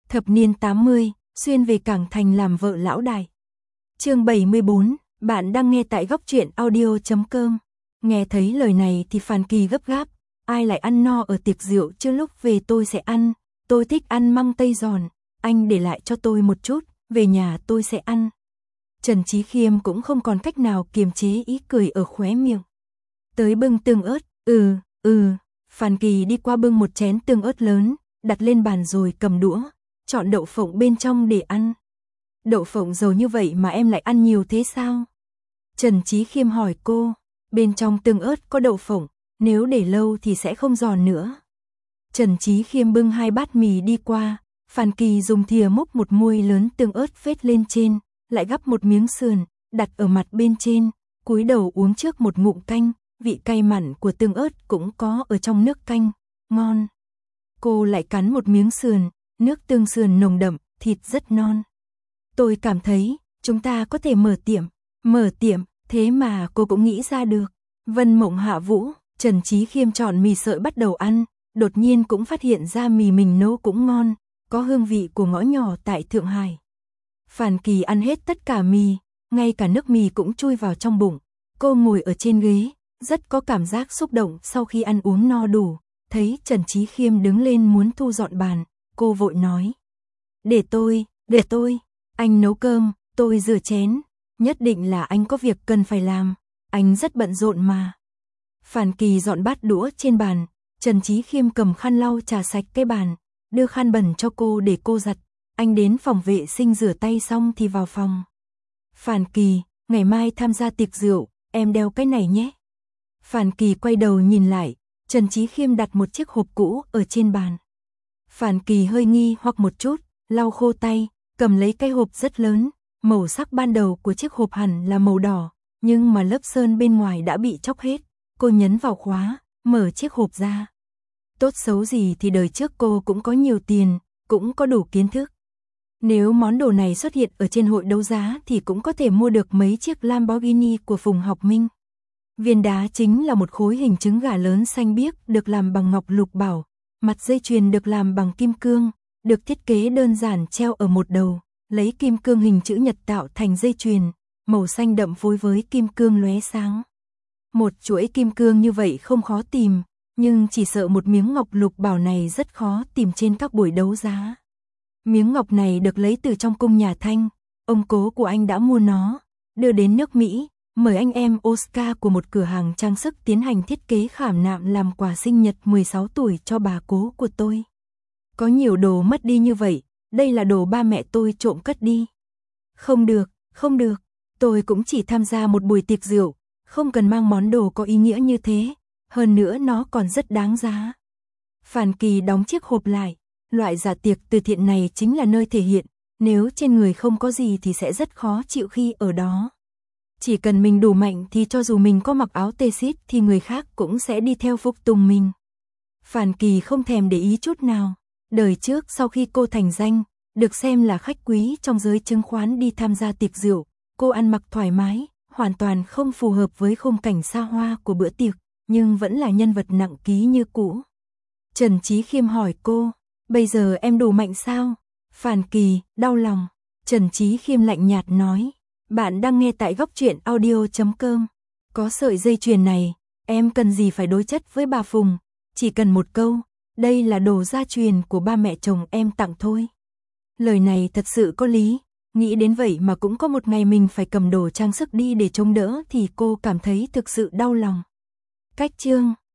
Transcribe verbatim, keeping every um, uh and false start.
Thập niên tám mươi, xuyên về Cảng Thành làm vợ lão đại. Chương bảy mươi bốn, bạn đang nghe tại góc truyện audio chấm com. Nghe thấy lời này thì Phàn Kỳ gấp gáp, ai lại ăn no ở tiệc rượu chứ, lúc về tôi sẽ ăn, tôi thích ăn măng tây giòn, anh để lại cho tôi một chút, về nhà tôi sẽ ăn. Trần Chí Khiêm cũng không còn cách nào kiềm chế ý cười ở khóe miệng. Tới bưng tương ớt, ừ, ừ, Phàn Kỳ đi qua bưng một chén tương ớt lớn, đặt lên bàn rồi cầm đũa, chọn đậu phộng bên trong để ăn. Đậu phộng dầu như vậy mà em lại ăn nhiều thế sao? Trần Chí Khiêm hỏi cô, bên trong tương ớt có đậu phộng, nếu để lâu thì sẽ không giòn nữa. Trần Chí Khiêm bưng hai bát mì đi qua, Phàn Kỳ dùng thìa múc một muôi lớn tương ớt phết lên trên, lại gắp một miếng sườn, đặt ở mặt bên trên, cúi đầu uống trước một ngụm canh, vị cay mặn của tương ớt cũng có ở trong nước canh, ngon. Cô lại cắn một miếng sườn, nước tương sườn nồng đậm, thịt rất non. Tôi cảm thấy, chúng ta có thể mở tiệm, mở tiệm, thế mà cô cũng nghĩ ra được. Vân Mộng Hạ Vũ, Trần Chí Khiêm chọn mì sợi bắt đầu ăn, đột nhiên cũng phát hiện ra mì mình nấu cũng ngon, có hương vị của ngõ nhỏ tại Thượng Hải. Phàn Kỳ ăn hết tất cả mì, ngay cả nước mì cũng chui vào trong bụng. Cô ngồi ở trên ghế, rất có cảm giác xúc động sau khi ăn uống no đủ. Thấy Trần Chí Khiêm đứng lên muốn thu dọn bàn, cô vội nói. Để tôi, để tôi, anh nấu cơm, tôi rửa chén, nhất định là anh có việc cần phải làm, anh rất bận rộn mà. Phàn Kỳ dọn bát đũa trên bàn, Trần Chí Khiêm cầm khăn lau chà sạch cái bàn, đưa khăn bẩn cho cô để cô giặt. Anh đến phòng vệ sinh rửa tay xong thì vào phòng. Phàn Kỳ, ngày mai tham gia tiệc rượu, em đeo cái này nhé. Phàn Kỳ quay đầu nhìn lại, Trần Chí Khiêm đặt một chiếc hộp cũ ở trên bàn. Phàn Kỳ hơi nghi hoặc một chút, lau khô tay, cầm lấy cái hộp rất lớn, màu sắc ban đầu của chiếc hộp hẳn là màu đỏ, nhưng mà lớp sơn bên ngoài đã bị chóc hết. Cô nhấn vào khóa, mở chiếc hộp ra. Tốt xấu gì thì đời trước cô cũng có nhiều tiền, cũng có đủ kiến thức. Nếu món đồ này xuất hiện ở trên hội đấu giá thì cũng có thể mua được mấy chiếc Lamborghini của Phùng Học Minh. Viên đá chính là một khối hình trứng gà lớn xanh biếc được làm bằng ngọc lục bảo, mặt dây chuyền được làm bằng kim cương, được thiết kế đơn giản treo ở một đầu, lấy kim cương hình chữ nhật tạo thành dây chuyền, màu xanh đậm phối với kim cương lóe sáng. Một chuỗi kim cương như vậy không khó tìm, nhưng chỉ sợ một miếng ngọc lục bảo này rất khó tìm trên các buổi đấu giá. Miếng ngọc này được lấy từ trong cung nhà Thanh, ông cố của anh đã mua nó, đưa đến nước Mỹ, mời anh em Oscar của một cửa hàng trang sức tiến hành thiết kế khảm nạm làm quà sinh nhật mười sáu tuổi cho bà cố của tôi. Có nhiều đồ mất đi như vậy, đây là đồ ba mẹ tôi trộm cất đi. Không được, không được, tôi cũng chỉ tham gia một buổi tiệc rượu, không cần mang món đồ có ý nghĩa như thế, hơn nữa nó còn rất đáng giá. Phàn Kỳ đóng chiếc hộp lại, loại dạ tiệc từ thiện này chính là nơi thể hiện, nếu trên người không có gì thì sẽ rất khó chịu khi ở đó. Chỉ cần mình đủ mạnh thì cho dù mình có mặc áo tê xít thì người khác cũng sẽ đi theo phục tùng mình. Phàn Kỳ không thèm để ý chút nào. Đời trước sau khi cô thành danh, được xem là khách quý trong giới chứng khoán đi tham gia tiệc rượu, cô ăn mặc thoải mái, hoàn toàn không phù hợp với khung cảnh xa hoa của bữa tiệc, nhưng vẫn là nhân vật nặng ký như cũ. Trần Chí Khiêm hỏi cô, bây giờ em đủ mạnh sao? Phàn Kỳ, đau lòng. Trần Chí Khiêm lạnh nhạt nói, bạn đang nghe tại góc truyện audio chấm com. Có sợi dây chuyền này, em cần gì phải đối chất với bà Phùng, chỉ cần một câu, đây là đồ gia truyền của ba mẹ chồng em tặng thôi. Lời này thật sự có lý, nghĩ đến vậy mà cũng có một ngày mình phải cầm đồ trang sức đi để chống đỡ thì cô cảm thấy thực sự đau lòng. Cách chương